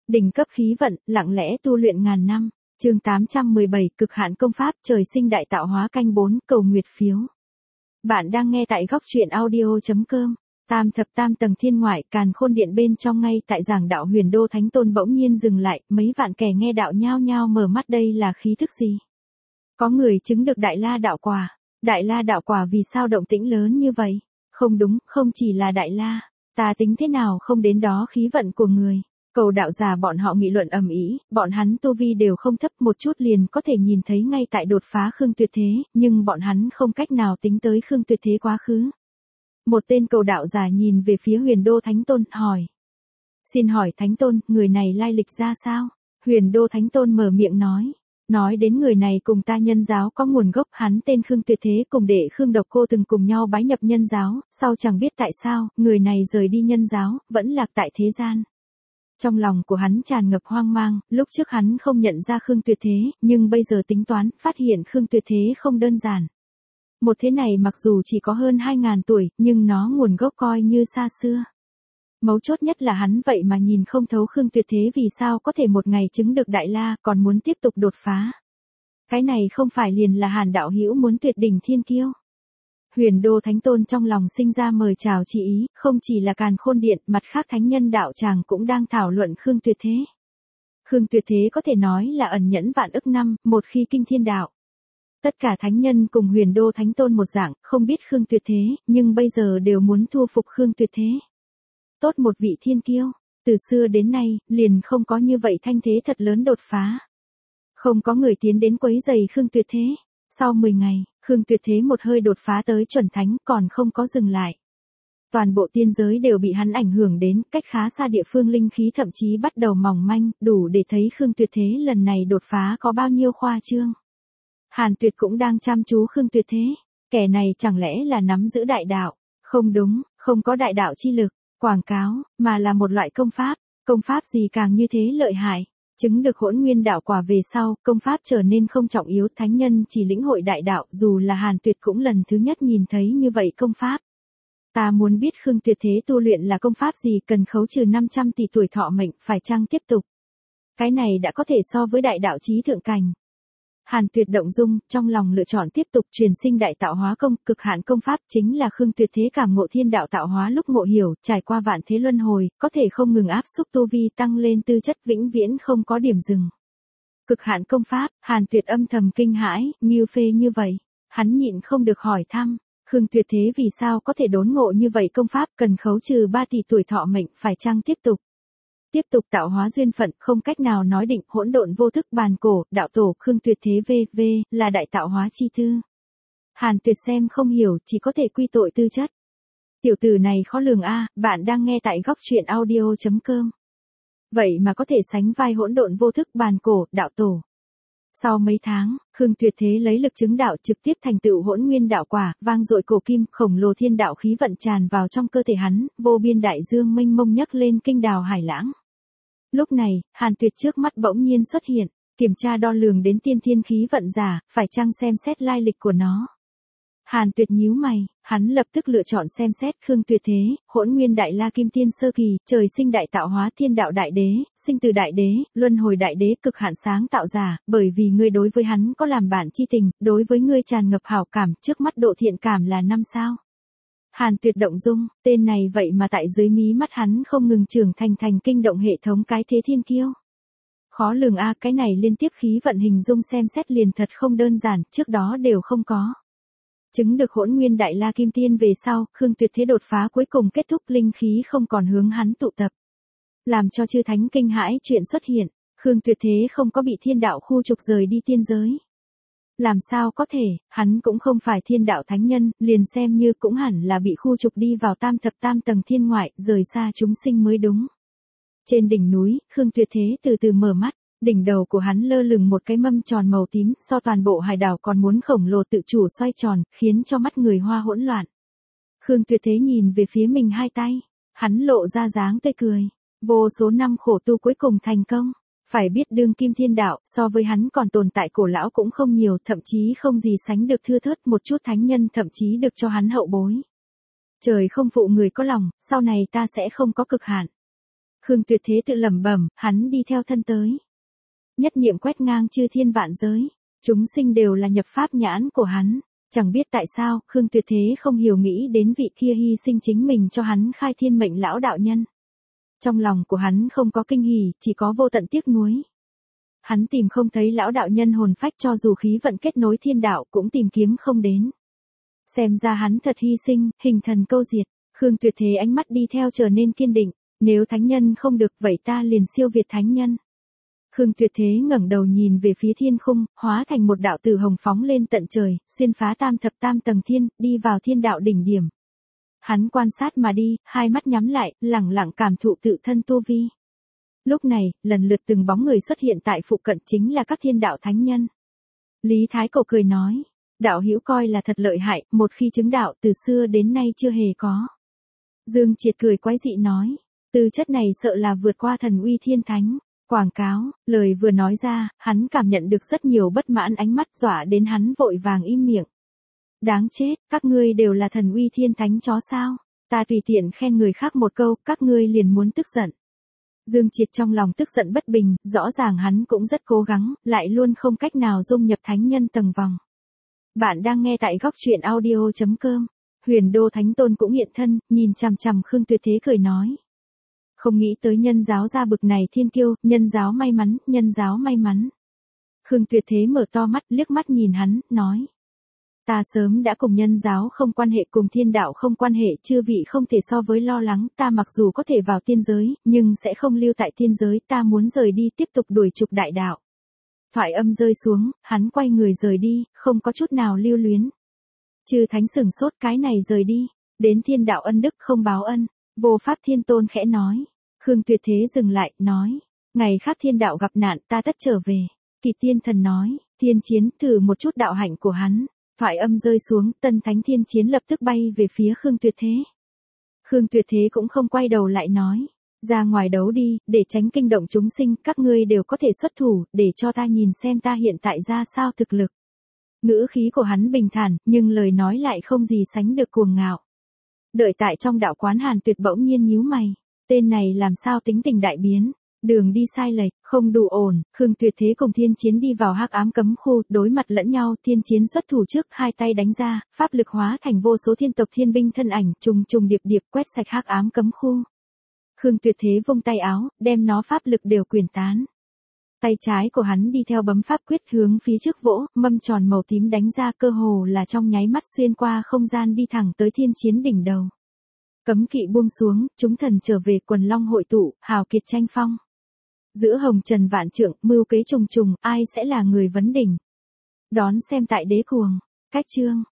Đỉnh cấp khí vận, lặng lẽ tu luyện ngàn năm. Chương 817, cực hạn công pháp, trời sinh đại tạo hóa canh 4, cầu nguyệt phiếu. Bạn đang nghe tại góc truyện audio.com. Tam thập tam tầng thiên ngoại, càn khôn điện bên trong ngay tại giảng đạo Huyền Đô Thánh Tôn bỗng nhiên dừng lại, mấy vạn kẻ nghe đạo nhao nhao mở mắt, đây là khí thức gì? Có người chứng được Đại La đạo quả. Đại La đạo quả vì sao động tĩnh lớn như vậy? Không đúng, không chỉ là Đại La, ta tính thế nào không đến đó khí vận của người. Cầu đạo giả bọn họ nghị luận ầm ĩ, bọn hắn tu vi đều không thấp, một chút liền có thể nhìn thấy ngay tại đột phá Khương Tuyệt Thế, nhưng bọn hắn không cách nào tính tới Khương Tuyệt Thế quá khứ. Một tên cầu đạo giả nhìn về phía Huyền Đô Thánh Tôn, hỏi. Xin hỏi Thánh Tôn, người này lai lịch ra sao? Huyền Đô Thánh Tôn mở miệng nói đến người này cùng ta nhân giáo có nguồn gốc, hắn tên Khương Tuyệt Thế, cùng đệ Khương Độc Cô từng cùng nhau bái nhập nhân giáo, sau chẳng biết tại sao, người này rời đi nhân giáo, vẫn lạc tại thế gian. Trong lòng của hắn tràn ngập hoang mang, lúc trước hắn không nhận ra Khương Tuyệt Thế, nhưng bây giờ tính toán, phát hiện Khương Tuyệt Thế không đơn giản. Một thế này mặc dù chỉ có hơn 2.000 tuổi, nhưng nó nguồn gốc coi như xa xưa. Mấu chốt nhất là hắn vậy mà nhìn không thấu Khương Tuyệt Thế vì sao có thể một ngày chứng được Đại La, còn muốn tiếp tục đột phá. Cái này không phải liền là Hàn đạo hữu muốn tuyệt đỉnh thiên kiêu. Huyền Đô Thánh Tôn trong lòng sinh ra mời chào chỉ ý, không chỉ là càn khôn điện, mặt khác thánh nhân đạo tràng cũng đang thảo luận Khương Tuyệt Thế. Khương Tuyệt Thế có thể nói là ẩn nhẫn vạn ức năm, một khi kinh thiên đạo. Tất cả thánh nhân cùng Huyền Đô Thánh Tôn một dạng, không biết Khương Tuyệt Thế, nhưng bây giờ đều muốn thu phục Khương Tuyệt Thế. Tốt một vị thiên kiêu, từ xưa đến nay, liền không có như vậy thanh thế thật lớn đột phá. Không có người tiến đến quấy rầy Khương Tuyệt Thế. Sau 10 ngày, Khương Tuyệt Thế một hơi đột phá tới chuẩn thánh, còn không có dừng lại. Toàn bộ tiên giới đều bị hắn ảnh hưởng đến, cách khá xa địa phương linh khí thậm chí bắt đầu mỏng manh, đủ để thấy Khương Tuyệt Thế lần này đột phá có bao nhiêu khoa trương. Hàn Tuyệt cũng đang chăm chú Khương Tuyệt Thế, kẻ này chẳng lẽ là nắm giữ đại đạo? Không đúng, không có đại đạo chi lực, quảng cáo, mà là một loại công pháp gì càng như thế lợi hại. Chứng được Hỗn Nguyên đạo quả về sau, công pháp trở nên không trọng yếu, thánh nhân chỉ lĩnh hội đại đạo, dù là Hàn Tuyệt cũng lần thứ nhất nhìn thấy như vậy công pháp. Ta muốn biết Khương Tuyệt Thế tu luyện là công pháp gì, cần khấu trừ 500 tỷ tuổi thọ mệnh, phải chăng tiếp tục? Cái này đã có thể so với đại đạo chí thượng cảnh. Hàn Tuyệt động dung, trong lòng lựa chọn tiếp tục truyền sinh đại tạo hóa công, cực hạn công pháp chính là Khương Tuyệt Thế cảm ngộ thiên đạo tạo hóa lúc ngộ hiểu, trải qua vạn thế luân hồi, có thể không ngừng áp xúc tu vi, tăng lên tư chất, vĩnh viễn không có điểm dừng. Cực hạn công pháp, Hàn Tuyệt âm thầm kinh hãi, nghiêu phê như vậy, hắn nhịn không được hỏi thăm, Khương Tuyệt Thế vì sao có thể đốn ngộ như vậy công pháp, cần khấu trừ 3 tỷ tuổi thọ mệnh, phải chăng tiếp tục? Tiếp tục tạo hóa duyên phận, không cách nào nói định, hỗn độn vô thức bàn cổ, đạo tổ, Khương Tuyệt Thế v.v. là đại tạo hóa chi tư. Hàn Tuyệt xem không hiểu, chỉ có thể quy tội tư chất. Tiểu tử này khó lường a, bạn đang nghe tại góc truyện audio.com. Vậy mà có thể sánh vai hỗn độn vô thức bàn cổ, đạo tổ. Sau mấy tháng, Khương Tuyệt Thế lấy lực chứng đạo trực tiếp thành tựu Hỗn Nguyên đạo quả, vang dội cổ kim, khổng lồ thiên đạo khí vận tràn vào trong cơ thể hắn, vô biên đại dương mênh mông nhấc lên kinh đào hải lãng. Lúc này, Hàn Tuyệt trước mắt bỗng nhiên xuất hiện, kiểm tra đo lường đến tiên thiên khí vận giả, phải chăng xem xét lai lịch của nó. Hàn Tuyệt nhíu mày, hắn lập tức lựa chọn xem xét Khương Tuyệt Thế, Hỗn Nguyên Đại La Kim Tiên sơ kỳ, trời sinh đại tạo hóa thiên đạo đại đế, sinh từ đại đế, luân hồi đại đế, cực hạn sáng tạo giả, bởi vì ngươi đối với hắn có làm bạn chi tình, đối với ngươi tràn ngập hảo cảm, trước mắt độ thiện cảm là 5 sao. Hàn Tuyệt động dung, tên này vậy mà tại dưới mí mắt hắn không ngừng trưởng thành kinh động hệ thống cái thế thiên kiêu. Khó lường a, cái này liên tiếp khí vận hình dung xem xét liền thật không đơn giản, trước đó đều không có. Chứng được Hỗn Nguyên Đại La Kim Tiên về sau, Khương Tuyệt Thế đột phá cuối cùng kết thúc, linh khí không còn hướng hắn tụ tập. Làm cho chư thánh kinh hãi chuyện xuất hiện, Khương Tuyệt Thế không có bị thiên đạo khu trục rời đi tiên giới. Làm sao có thể, hắn cũng không phải thiên đạo thánh nhân, liền xem như cũng hẳn là bị khu trục đi vào tam thập tam tầng thiên ngoại, rời xa chúng sinh mới đúng. Trên đỉnh núi, Khương Tuyệt Thế từ từ mở mắt, đỉnh đầu của hắn lơ lửng một cái mâm tròn màu tím, so toàn bộ hải đảo còn muốn khổng lồ tự chủ xoay tròn, khiến cho mắt người hoa hỗn loạn. Khương Tuyệt Thế nhìn về phía mình hai tay, hắn lộ ra dáng tươi cười, vô số năm khổ tu cuối cùng thành công. Phải biết đương kim thiên đạo, so với hắn còn tồn tại cổ lão cũng không nhiều, thậm chí không gì sánh được thưa thớt, một chút thánh nhân thậm chí được cho hắn hậu bối. Trời không phụ người có lòng, sau này ta sẽ không có cực hạn. Khương Tuyệt Thế tự lẩm bẩm, hắn đi theo thân tới. Nhất niệm quét ngang chư thiên vạn giới, chúng sinh đều là nhập pháp nhãn của hắn. Chẳng biết tại sao, Khương Tuyệt Thế không hiểu nghĩ đến vị kia hy sinh chính mình cho hắn khai thiên mệnh lão đạo nhân. Trong lòng của hắn không có kinh hỉ, chỉ có vô tận tiếc nuối. Hắn tìm không thấy lão đạo nhân hồn phách, cho dù khí vận kết nối thiên đạo cũng tìm kiếm không đến. Xem ra hắn thật hy sinh, hình thần câu diệt. Khương Tuyệt Thế ánh mắt đi theo trở nên kiên định, nếu thánh nhân không được vậy ta liền siêu việt thánh nhân. Khương Tuyệt Thế ngẩng đầu nhìn về phía thiên khung, hóa thành một đạo tử hồng phóng lên tận trời, xuyên phá tam thập tam tầng thiên, đi vào thiên đạo đỉnh điểm. Hắn quan sát mà đi, hai mắt nhắm lại, lẳng lặng cảm thụ tự thân tu vi. Lúc này, lần lượt từng bóng người xuất hiện tại phụ cận, chính là các thiên đạo thánh nhân. Lý Thái Cổ cười nói, đạo hữu coi là thật lợi hại, một khi chứng đạo từ xưa đến nay chưa hề có. Dương Triệt cười quái dị nói, tư chất này sợ là vượt qua thần uy thiên thánh. Quảng cáo, lời vừa nói ra, hắn cảm nhận được rất nhiều bất mãn ánh mắt, dọa đến hắn vội vàng im miệng. Đáng chết, các ngươi đều là thần uy thiên thánh chó sao? Ta tùy tiện khen người khác một câu, các ngươi liền muốn tức giận. Dương Triệt trong lòng tức giận bất bình, rõ ràng hắn cũng rất cố gắng, lại luôn không cách nào dung nhập thánh nhân tầng vòng. Bạn đang nghe tại góc truyện audio.com. Huyền Đô Thánh Tôn cũng hiện thân, nhìn chằm chằm Khương Tuyệt Thế cười nói. Không nghĩ tới nhân giáo ra bực này thiên kiêu, nhân giáo may mắn, nhân giáo may mắn. Khương Tuyệt Thế mở to mắt, liếc mắt nhìn hắn, nói. Ta sớm đã cùng nhân giáo không quan hệ, cùng thiên đạo không quan hệ, chư vị không thể so với lo lắng, ta mặc dù có thể vào tiên giới, nhưng sẽ không lưu tại tiên giới, ta muốn rời đi tiếp tục đuổi trục đại đạo. Thoại âm rơi xuống, hắn quay người rời đi, không có chút nào lưu luyến. Chư thánh sửng sốt, cái này rời đi, đến thiên đạo ân đức không báo ân. Vô Pháp Thiên Tôn khẽ nói. Khương Tuyệt Thế dừng lại, nói. Ngày khác thiên đạo gặp nạn ta tất trở về. Kỳ Tiên Thần nói, thiên chiến thử một chút đạo hạnh của hắn. Thoại âm rơi xuống, tân thánh thiên chiến lập tức bay về phía Khương Tuyệt Thế. Khương Tuyệt Thế cũng không quay đầu lại nói. Ra ngoài đấu đi, để tránh kinh động chúng sinh, các ngươi đều có thể xuất thủ, để cho ta nhìn xem ta hiện tại ra sao thực lực. Ngữ khí của hắn bình thản, nhưng lời nói lại không gì sánh được cuồng ngạo. Đợi tại trong đạo quán Hàn Tuyệt bỗng nhiên nhíu mày, tên này làm sao tính tình đại biến, đường đi sai lệch, không đủ ổn. Khương Tuyệt Thế cùng thiên chiến đi vào hắc ám cấm khu, đối mặt lẫn nhau, thiên chiến xuất thủ trước, hai tay đánh ra, pháp lực hóa thành vô số thiên tộc thiên binh thân ảnh, trùng trùng điệp điệp quét sạch hắc ám cấm khu. Khương Tuyệt Thế vung tay áo, đem nó pháp lực đều quyển tán. Tay trái của hắn đi theo bấm pháp quyết hướng phía trước vỗ, mâm tròn màu tím đánh ra, cơ hồ là trong nháy mắt xuyên qua không gian đi thẳng tới thiên chiến đỉnh đầu. Cấm kỵ buông xuống, chúng thần trở về, quần long hội tụ, hào kiệt tranh phong. Giữa hồng trần vạn trượng, mưu kế trùng trùng, ai sẽ là người vấn đỉnh? Đón xem tại Đế Cuồng. Cách chương.